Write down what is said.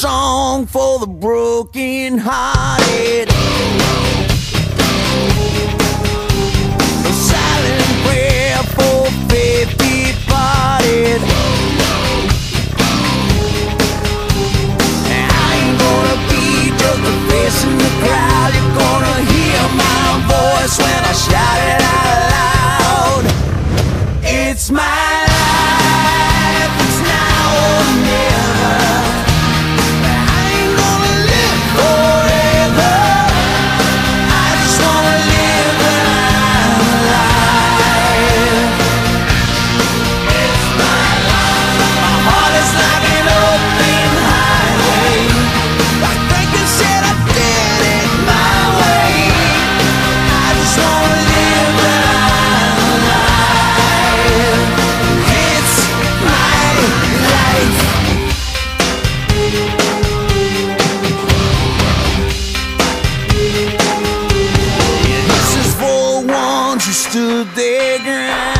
song for the broken hearted, a silent prayer for faith departed. I ain't gonna be just a face in the crowd. You're gonna hear my voice when I shout it out loud. It's my life, it's now or never. I ain't gonna live forever. I just wanna live when I'm alive. It's my life. My heart is like an open highway. Like Franklin said, I did it my way. I just wanna live when I'm alive. It's my life. This is for the ones who stood their ground.